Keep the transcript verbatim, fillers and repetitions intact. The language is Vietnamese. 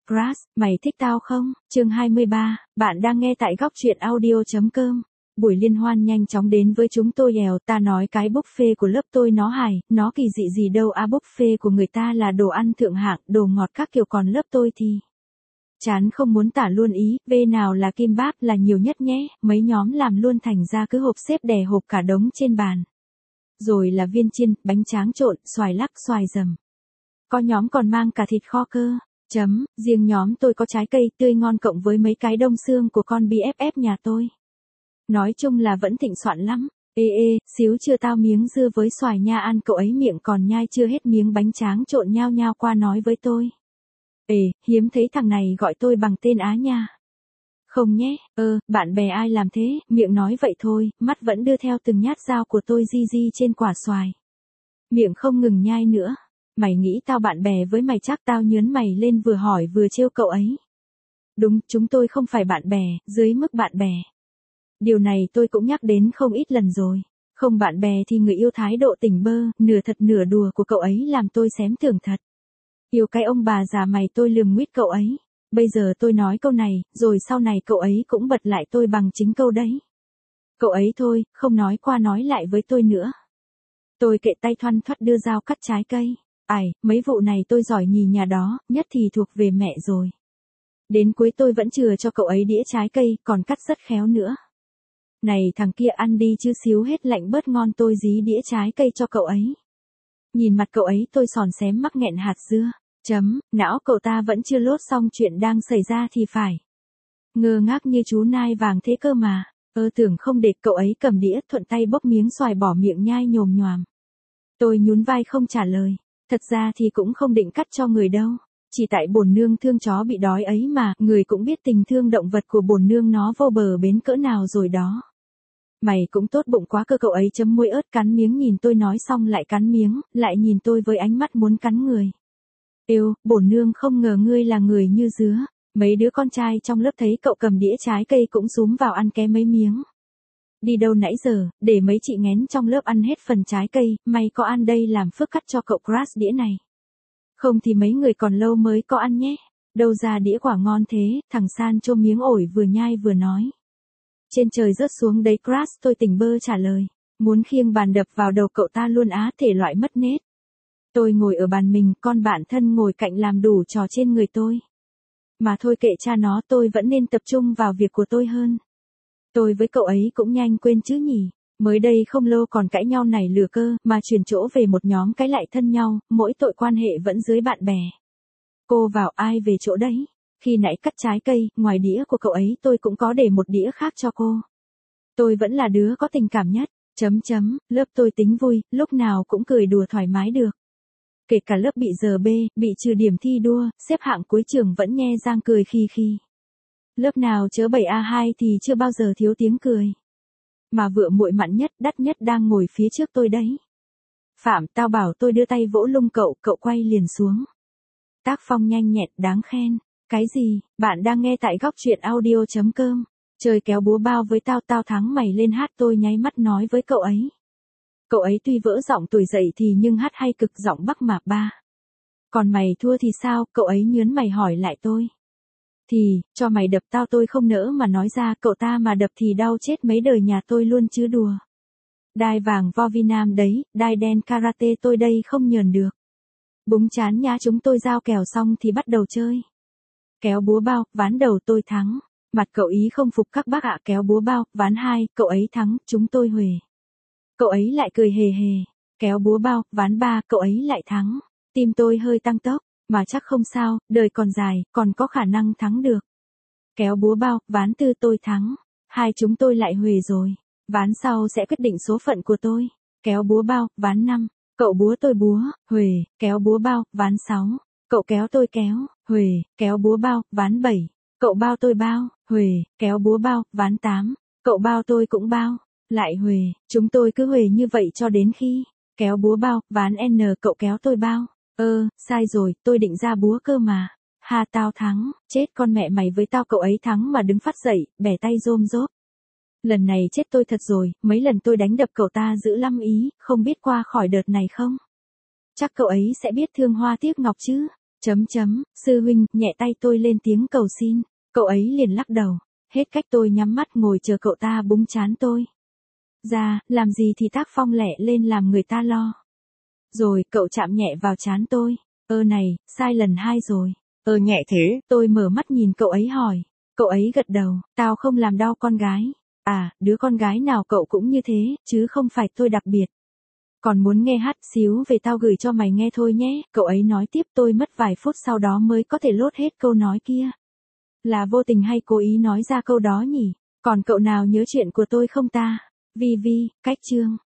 Crush, mày thích tao không? Chương hai mươi ba, bạn đang nghe tại góc truyện audio.com. Buổi liên hoan nhanh chóng đến với chúng tôi èo, ta nói cái buffet của lớp tôi nó hài, nó kỳ dị gì đâu à, buffet của người ta là đồ ăn thượng hạng, đồ ngọt các kiểu, còn lớp tôi thì chán không muốn tả luôn ý, về nào là kim báp là nhiều nhất nhé, mấy nhóm làm luôn thành ra cứ hộp xếp đè hộp cả đống trên bàn. Rồi là viên chiên, bánh tráng trộn, xoài lắc, xoài dầm. Có nhóm còn mang cả thịt kho cơ. Chấm, riêng nhóm tôi có trái cây tươi ngon cộng với mấy cái đông xương của con bê ép ép nhà tôi. Nói chung là vẫn thịnh soạn lắm. Ê ê, xíu chưa tao miếng dưa với xoài nha, ăn cậu ấy miệng còn nhai chưa hết miếng bánh tráng trộn nhao nhao qua nói với tôi. Ê, hiếm thấy thằng này gọi tôi bằng tên Á nha. Không nhé, ơ, bạn bè ai làm thế, miệng nói vậy thôi, mắt vẫn đưa theo từng nhát dao của tôi di di trên quả xoài. Miệng không ngừng nhai nữa. Mày nghĩ tao bạn bè với mày chắc tao nhớn mày lên vừa hỏi vừa trêu cậu ấy. Đúng, chúng tôi không phải bạn bè, dưới mức bạn bè. Điều này tôi cũng nhắc đến không ít lần rồi. Không bạn bè thì người yêu thái độ tỉnh bơ, nửa thật nửa đùa của cậu ấy làm tôi xém tưởng thật. Yêu cái ông bà già mày, tôi lườm nguýt cậu ấy. Bây giờ tôi nói câu này, rồi sau này cậu ấy cũng bật lại tôi bằng chính câu đấy. Cậu ấy thôi, không nói qua nói lại với tôi nữa. Tôi kệ tay thoăn thoắt đưa dao cắt trái cây. Ải, mấy vụ này tôi giỏi nhì nhà đó, nhất thì thuộc về mẹ rồi. Đến cuối tôi vẫn chừa cho cậu ấy đĩa trái cây, còn cắt rất khéo nữa. Này thằng kia ăn đi chứ xíu hết lạnh bớt ngon, tôi dí đĩa trái cây cho cậu ấy. Nhìn mặt cậu ấy tôi sòn xém mắc nghẹn hạt dưa. Chấm, não cậu ta vẫn chưa lốt xong chuyện đang xảy ra thì phải. Ngơ ngác như chú nai vàng thế cơ mà. Ơ tưởng không để cậu ấy cầm đĩa thuận tay bốc miếng xoài bỏ miệng nhai nhồm nhoàm. Tôi nhún vai không trả lời. Thật ra thì cũng không định cắt cho người đâu. Chỉ tại bổn nương thương chó bị đói ấy mà, người cũng biết tình thương động vật của bổn nương nó vô bờ bến cỡ nào rồi đó. Mày cũng tốt bụng quá cơ, cậu ấy chấm môi ớt cắn miếng nhìn tôi nói xong lại cắn miếng, lại nhìn tôi với ánh mắt muốn cắn người. Êu, bổn nương không ngờ ngươi là người như dứa. Mấy đứa con trai trong lớp thấy cậu cầm đĩa trái cây cũng xúm vào ăn ké mấy miếng. Đi đâu nãy giờ, để mấy chị nghén trong lớp ăn hết phần trái cây, mày có ăn đây làm phước cắt cho cậu Crush đĩa này. Không thì mấy người còn lâu mới có ăn nhé. Đâu ra đĩa quả ngon thế, thằng San chôm miếng ổi vừa nhai vừa nói. Trên trời rớt xuống đấy Crush, tôi tỉnh bơ trả lời. Muốn khiêng bàn đập vào đầu cậu ta luôn á, thể loại mất nết. Tôi ngồi ở bàn mình, con bạn thân ngồi cạnh làm đủ trò trên người tôi. Mà thôi kệ cha nó, tôi vẫn nên tập trung vào việc của tôi hơn. Tôi với cậu ấy cũng nhanh quên chứ nhỉ. Mới đây không lâu còn cãi nhau này lừa cơ, mà chuyển chỗ về một nhóm cái lại thân nhau, mỗi tội quan hệ vẫn dưới bạn bè. Cô vào ai về chỗ đấy? Khi nãy cắt trái cây, ngoài đĩa của cậu ấy tôi cũng có để một đĩa khác cho cô. Tôi vẫn là đứa có tình cảm nhất, chấm chấm, lớp tôi tính vui, lúc nào cũng cười đùa thoải mái được. Kể cả lớp bị giờ bê, bị trừ điểm thi đua, xếp hạng cuối trường vẫn nhe răng cười khi khi. Lớp nào chớ bảy A hai thì chưa bao giờ thiếu tiếng cười. Mà vựa muội mặn nhất, đắt nhất đang ngồi phía trước tôi đấy. Phạm, tao bảo tôi đưa tay vỗ lưng cậu, cậu quay liền xuống. Tác phong nhanh nhẹn, đáng khen. Cái gì, bạn đang nghe tại góc truyện audio.com. Chơi kéo búa bao với tao, tao thắng mày lên hát, tôi nháy mắt nói với cậu ấy. Cậu ấy tuy vỡ giọng tuổi dậy thì nhưng hát hay cực, giọng Bắc mà ba. Còn mày thua thì sao, cậu ấy nhớn mày hỏi lại tôi. Thì, cho mày đập tao tôi không nỡ mà nói ra, cậu ta mà đập thì đau chết mấy đời nhà tôi luôn chứ đùa. Đai vàng vo vi nam đấy, đai đen karate tôi đây không nhờn được. Búng chán nhá, chúng tôi giao kèo xong thì bắt đầu chơi. Kéo búa bao, ván đầu tôi thắng. Mặt cậu ý không phục các bác ạ, kéo búa bao, ván hai, cậu ấy thắng, chúng tôi huề. Cậu ấy lại cười hề hề. Kéo búa bao, ván ba, cậu ấy lại thắng. Tim tôi hơi tăng tốc. Mà chắc không sao, đời còn dài, còn có khả năng thắng được. Kéo búa bao, ván tư tôi thắng. Hai chúng tôi lại huề rồi. Ván sau sẽ quyết định số phận của tôi. Kéo búa bao, ván năm. Cậu búa tôi búa, huề, kéo búa bao, ván sáu. Cậu kéo tôi kéo, huề, kéo búa bao, ván bảy. Cậu bao tôi bao, huề, kéo búa bao, ván tám. Cậu bao tôi cũng bao, lại huề. Chúng tôi cứ huề như vậy cho đến khi kéo búa bao, ván N, cậu kéo tôi bao. Ơ, sai rồi, tôi định ra búa cơ mà. Ha, tao thắng, chết con mẹ mày với tao, cậu ấy thắng mà đứng phát dậy, bẻ tay rôm rốp. Lần này chết tôi thật rồi, mấy lần tôi đánh đập cậu ta dữ lắm ý, không biết qua khỏi đợt này không? Chắc cậu ấy sẽ biết thương hoa tiếc ngọc chứ. Chấm chấm, sư huynh, nhẹ tay tôi lên tiếng cầu xin. Cậu ấy liền lắc đầu. Hết cách tôi nhắm mắt ngồi chờ cậu ta búng trán tôi. Ra, làm gì thì tác phong lẹ lên làm người ta lo. Rồi, cậu chạm nhẹ vào trán tôi. Ơ này, sai lần hai rồi. Ơ nhẹ thế. Tôi mở mắt nhìn cậu ấy hỏi. Cậu ấy gật đầu, tao không làm đau con gái. À, đứa con gái nào cậu cũng như thế, chứ không phải tôi đặc biệt. Còn muốn nghe hát xíu về tao gửi cho mày nghe thôi nhé. Cậu ấy nói tiếp, tôi mất vài phút sau đó mới có thể lốt hết câu nói kia. Là vô tình hay cố ý nói ra câu đó nhỉ? Còn cậu nào nhớ chuyện của tôi không ta? Vi Vi, cách chương.